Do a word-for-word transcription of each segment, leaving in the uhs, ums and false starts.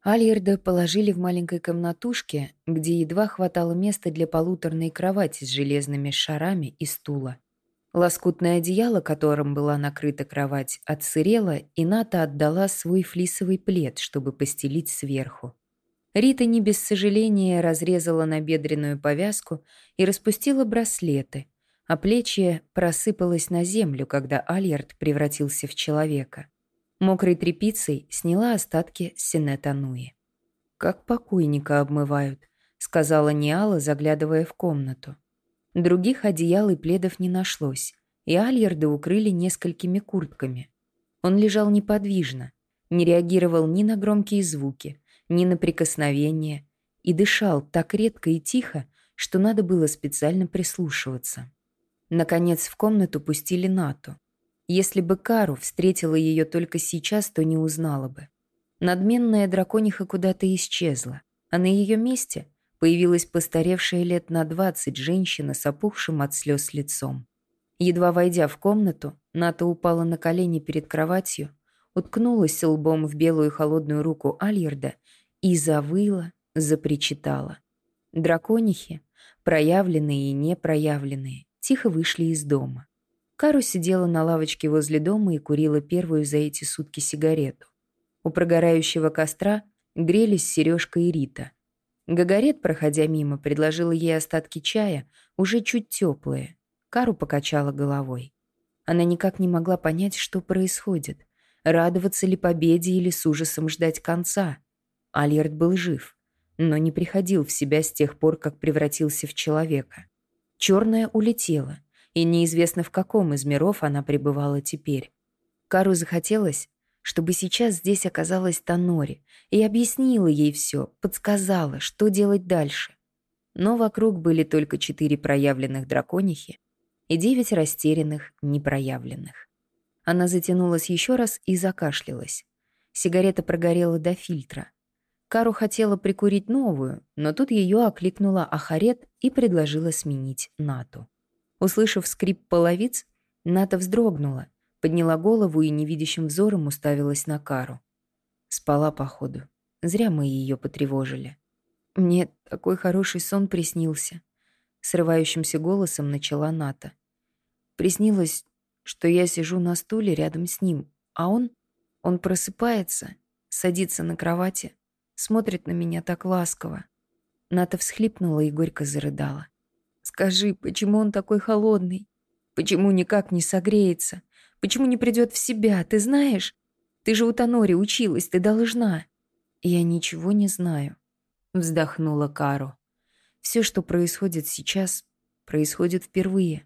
Альерда положили в маленькой комнатушке, где едва хватало места для полуторной кровати с железными шарами и стула. Лоскутное одеяло, которым была накрыта кровать, отсырело, и Ната отдала свой флисовый плед, чтобы постелить сверху. Рита не без сожаления разрезала набедренную повязку и распустила браслеты, а плечи просыпалось на землю, когда Альерд превратился в человека. Мокрой тряпицей сняла остатки синет-ануи. «Как покойника обмывают», — сказала Ниала, заглядывая в комнату. Других одеял и пледов не нашлось, и Альерда укрыли несколькими куртками. Он лежал неподвижно, не реагировал ни на громкие звуки, ни на прикосновения, и дышал так редко и тихо, что надо было специально прислушиваться. Наконец в комнату пустили Нату. Если бы Кару встретила ее только сейчас, то не узнала бы. Надменная дракониха куда-то исчезла, а на ее месте появилась постаревшая лет на двадцать женщина с опухшим от слез лицом. Едва войдя в комнату, Ната упала на колени перед кроватью, уткнулась лбом в белую холодную руку Альерда и завыла, запричитала. Драконихи, проявленные и непроявленные, тихо вышли из дома. Кару сидела на лавочке возле дома и курила первую за эти сутки сигарету. У прогорающего костра грелись Сережка и Рита. Гагарет, проходя мимо, предложила ей остатки чая, уже чуть теплые. Кару покачала головой. Она никак не могла понять, что происходит. Радоваться ли победе или с ужасом ждать конца. Альерд был жив, но не приходил в себя с тех пор, как превратился в человека. Черная улетела, и неизвестно, в каком из миров она пребывала теперь. Кару захотелось, чтобы сейчас здесь оказалась Танори и объяснила ей все, подсказала, что делать дальше. Но вокруг были только четыре проявленных драконихи и девять растерянных непроявленных. Она затянулась еще раз и закашлялась. Сигарета прогорела до фильтра. Кару хотела прикурить новую, но тут ее окликнула Ахарет и предложила сменить Нату. Услышав скрип половиц, Ната вздрогнула, подняла голову и невидящим взором уставилась на Кару. Спала, походу. Зря мы ее потревожили. «Мне такой хороший сон приснился», — срывающимся голосом начала Ната. «Приснилось, что я сижу на стуле рядом с ним, а он... он просыпается, садится на кровати, смотрит на меня так ласково». Ната всхлипнула и горько зарыдала. «Скажи, почему он такой холодный? Почему никак не согреется? Почему не придет в себя? Ты знаешь? Ты же у Танори училась, ты должна». «Я ничего не знаю», — вздохнула Кару. «Все, что происходит сейчас, происходит впервые».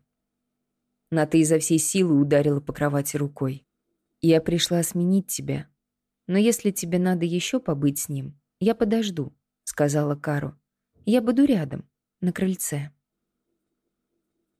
Ната изо всей силы ударила по кровати рукой. «Я пришла сменить тебя. Но если тебе надо еще побыть с ним, я подожду», — сказала Кару. «Я буду рядом, на крыльце».